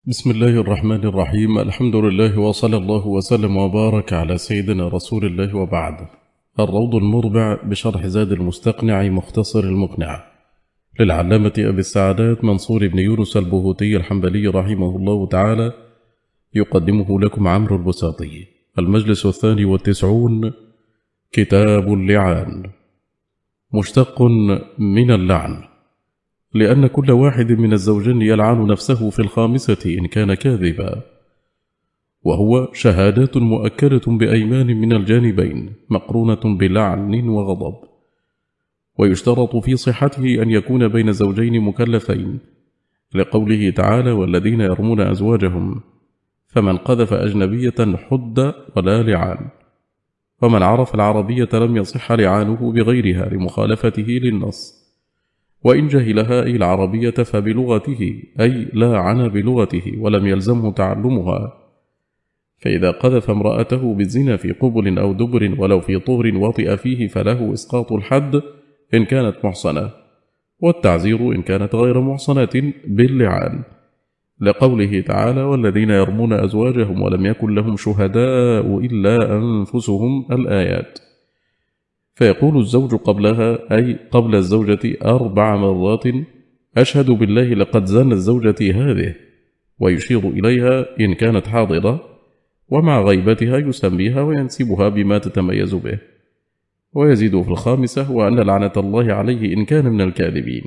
بسم الله الرحمن الرحيم. الحمد لله وصلى الله وسلم وبارك على سيدنا رسول الله وبعد. الروض المربع بشرح زاد المستقنع مختصر المقنع للعلامة أبي السعادات منصور بن يونس البهوتي الحنبلي رحمه الله تعالى، يقدمه لكم عمرو البساطي. المجلس 92، كتاب اللعان، مشتق من اللعن، لأن كل واحد من الزوجين يلعن نفسه في الخامسة إن كان كاذبا، وهو شهادات مؤكدة بأيمان من الجانبين مقرونة بلعن وغضب. ويشترط في صحته أن يكون بين زوجين مكلفين، لقوله تعالى: والذين يرمون أزواجهم فمن قذف أجنبية حد ولا لعان. ومن عرف العربية لم يصح لعانه بغيرها لمخالفته للنص، وإن جهلها أي العربية فبلغته، أي لا عن بلغته ولم يلزمه تعلمها. فإذا قذف امرأته بالزنا في قبل أو دبر ولو في طهر وطئ فيه فله إسقاط الحد إن كانت محصنة، والتعزير إن كانت غير محصنة باللعان، لقوله تعالى: والذين يرمون أزواجهم ولم يكن لهم شهداء إلا أنفسهم، الآيات. فيقول الزوج قبلها، أي قبل الزوجة 4 مرات: أشهد بالله لقد زنت زوجتي هذه، ويشير إليها إن كانت حاضرة، ومع غيبتها يسميها وينسبها بما تتميز به. ويزيد في الخامسة: وأن لعنة الله عليه إن كان من الكاذبين.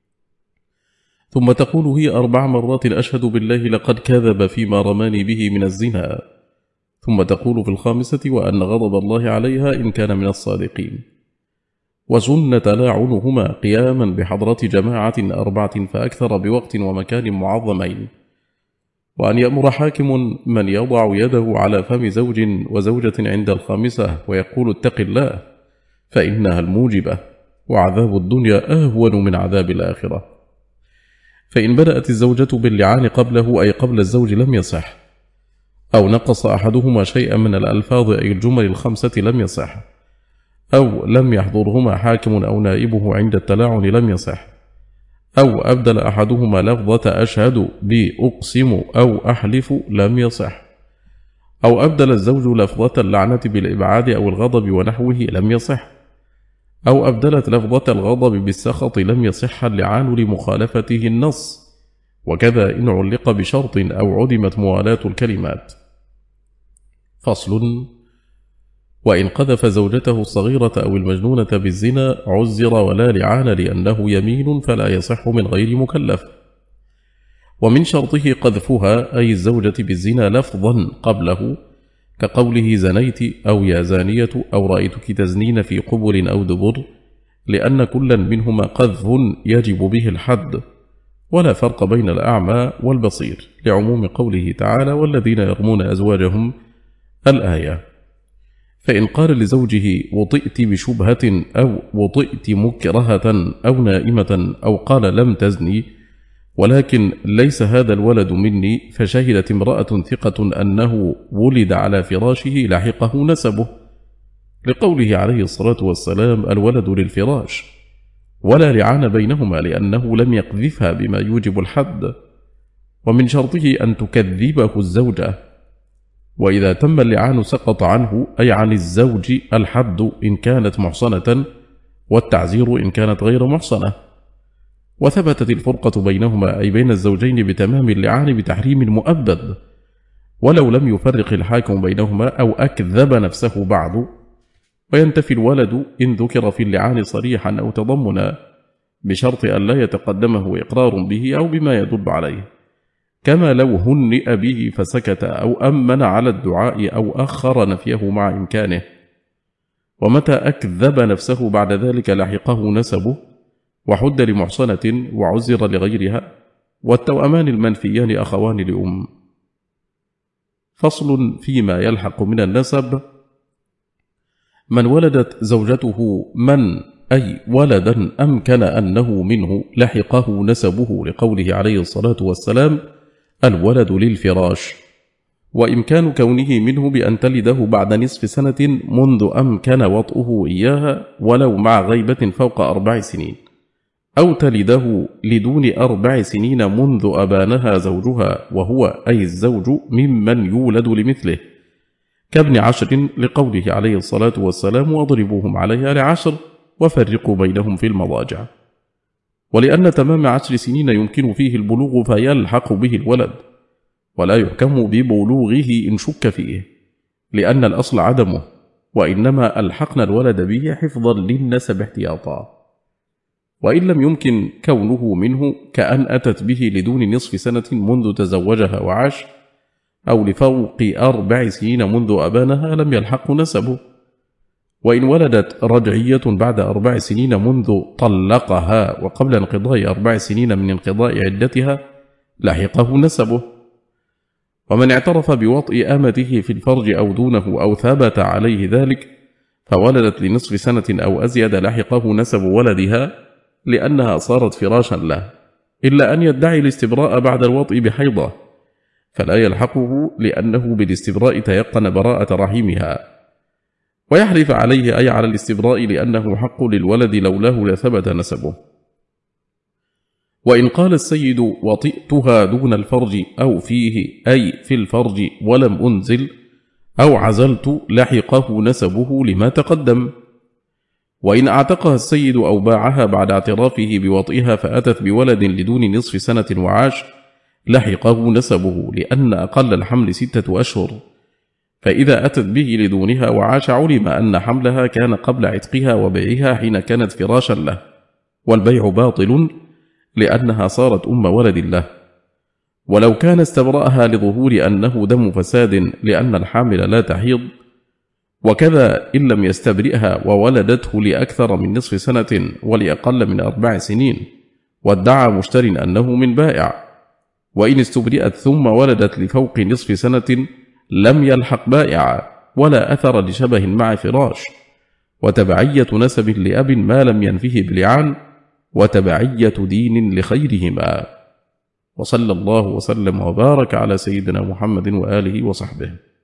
ثم تقول هي 4 مرات: أشهد بالله لقد كذب فيما رماني به من الزنا. ثم تقول في الخامسة: وأن غضب الله عليها إن كان من الصادقين. وسن تلاعنهما قياما بحضرة جماعة 4 فأكثر بوقت ومكان معظمين. وأن يأمر حاكم من يضع يده على فم زوج وزوجة عند الخامسة ويقول: اتق الله فإنها الموجبة، وعذاب الدنيا أهون من عذاب الآخرة. فإن بدأت الزوجة باللعان قبله، أي قبل الزوج، لم يصح، أو نقص أحدهما شيئا من الألفاظ أي الجمل ال5 لم يصح، أو لم يحضرهما حاكم أو نائبه عند التلاعن لم يصح، أو أبدل أحدهما لفظة أشهد بأقسم أو أحلف لم يصح، أو أبدل الزوج لفظة اللعنة بالإبعاد أو الغضب ونحوه لم يصح، أو أبدلت لفظة الغضب بالسخط لم يصح اللعان لمخالفته النص، وكذا إن علق بشرط أو عدمت موالاة الكلمات. فصل: وإن قذف زوجته الصغيرة أو المجنونة بالزنا عزر ولا لعان، لأنه يمين فلا يصح من غير مكلف. ومن شرطه قذفها، أي الزوجة بالزنا، لفظا قبله، كقوله زنيت أو يا زانية أو رأيتك تزنين في قبل أو دبر، لأن كلا منهما قذف يجب به الحد، ولا فرق بين الأعمى والبصير، لعموم قوله تعالى: والذين يرمون أزواجهم، الآية. فإن قال لزوجه: وطئت بشبهة أو وطئت مكرهة أو نائمة، أو قال: لم تزني ولكن ليس هذا الولد مني، فشهدت امرأة ثقة أنه ولد على فراشه لحقه نسبه، لقوله عليه الصلاة والسلام: الولد للفراش، ولا لعان بينهما لأنه لم يقذفها بما يوجب الحد. ومن شرطه أن تكذبه الزوجة، وإذا تم اللعان سقط عنه، أي عن الزوج، الحد إن كانت محصنة، والتعزير إن كانت غير محصنة. وثبتت الفرقة بينهما، أي بين الزوجين، بتمام اللعان بتحريم مؤبد، ولو لم يفرق الحاكم بينهما أو أكذب نفسه بعد. وينتفي الولد إن ذكر في اللعان صريحا أو تضمنا، بشرط أن لا يتقدمه إقرار به أو بما يدل عليه، كما لو هنئ به فسكت أو أمن على الدعاء أو أخر نفيه مع إمكانه. ومتى أكذب نفسه بعد ذلك لحقه نسبه، وحد لمحصنة وعزر لغيرها، والتوأمان المنفيان أخوان لأم. فصل فيما يلحق من النسب: من ولدت زوجته أي ولدا أمكن أنه منه لحقه نسبه، لقوله عليه الصلاة والسلام: الولد للفراش. وإمكان كونه منه بأن تلده بعد نصف سنة منذ أمكن وطئه إياها، ولو مع غيبة فوق 4 سنين، أو تلده لدون 4 سنين منذ أبانها زوجها، وهو أي الزوج ممن يولد لمثله، كابن 10 لقوله عليه الصلاة والسلام: واضربوهم عليها ل10 وفرقوا بينهم في المضاجع. ولأن تمام 10 سنين يمكن فيه البلوغ فيلحق به الولد، ولا يحكم ببلوغه إن شك فيه، لأن الأصل عدمه، وإنما ألحقنا الولد به حفظا للنسب احتياطا. وإن لم يمكن كونه منه، كأن أتت به لدون نصف سنة منذ تزوجها وعاش، أو لفوق 4 سنين منذ أبانها، لم يلحق نسبه. وإن ولدت رجعية بعد 4 سنين منذ طلقها وقبل انقضاء 4 سنين من انقضاء عدتها، لحقه نسبه. ومن اعترف بوطء أمته في الفرج أو دونه أو ثبت عليه ذلك فولدت لنصف سنة أو أزيد، لحقه نسب ولدها لأنها صارت فراشا له، إلا أن يدعي الاستبراء بعد الوطء بحيضة، فلا يلحقه لأنه بالاستبراء تيقن براءة رحمها، ويحلف عليه أي على الاستبراء لأنه حق للولد لولاه لثبت نسبه. وإن قال السيد: وطئتها دون الفرج أو فيه أي في الفرج ولم أنزل أو عزلت، لحقه نسبه لما تقدم. وإن اعتقها السيد أو باعها بعد اعترافه بوطئها فأتت بولد لدون نصف سنة وعاش، لحقه نسبه، لأن أقل الحمل 6 أشهر، فإذا أتت به لدونها وعاش علم أن حملها كان قبل عتقها وبيعها حين كانت فراشا له، والبيع باطل لأنها صارت أم ولد له. ولو كان استبرأها لظهور أنه دم فساد لأن الحامل لا تحيض، وكذا إن لم يستبرئها وولدته لأكثر من نصف سنة ولأقل من 4 سنين، وادعى مشتر أنه من بائع. وإن استبرئت ثم ولدت لفوق نصف سنة لم يلحق بائعا، ولا أثر لشبه مع فراش، وتبعية نسب لأب ما لم ينفه بلعان، وتبعية دين لخيرهما. وصلى الله وسلم وبارك على سيدنا محمد وآله وصحبه.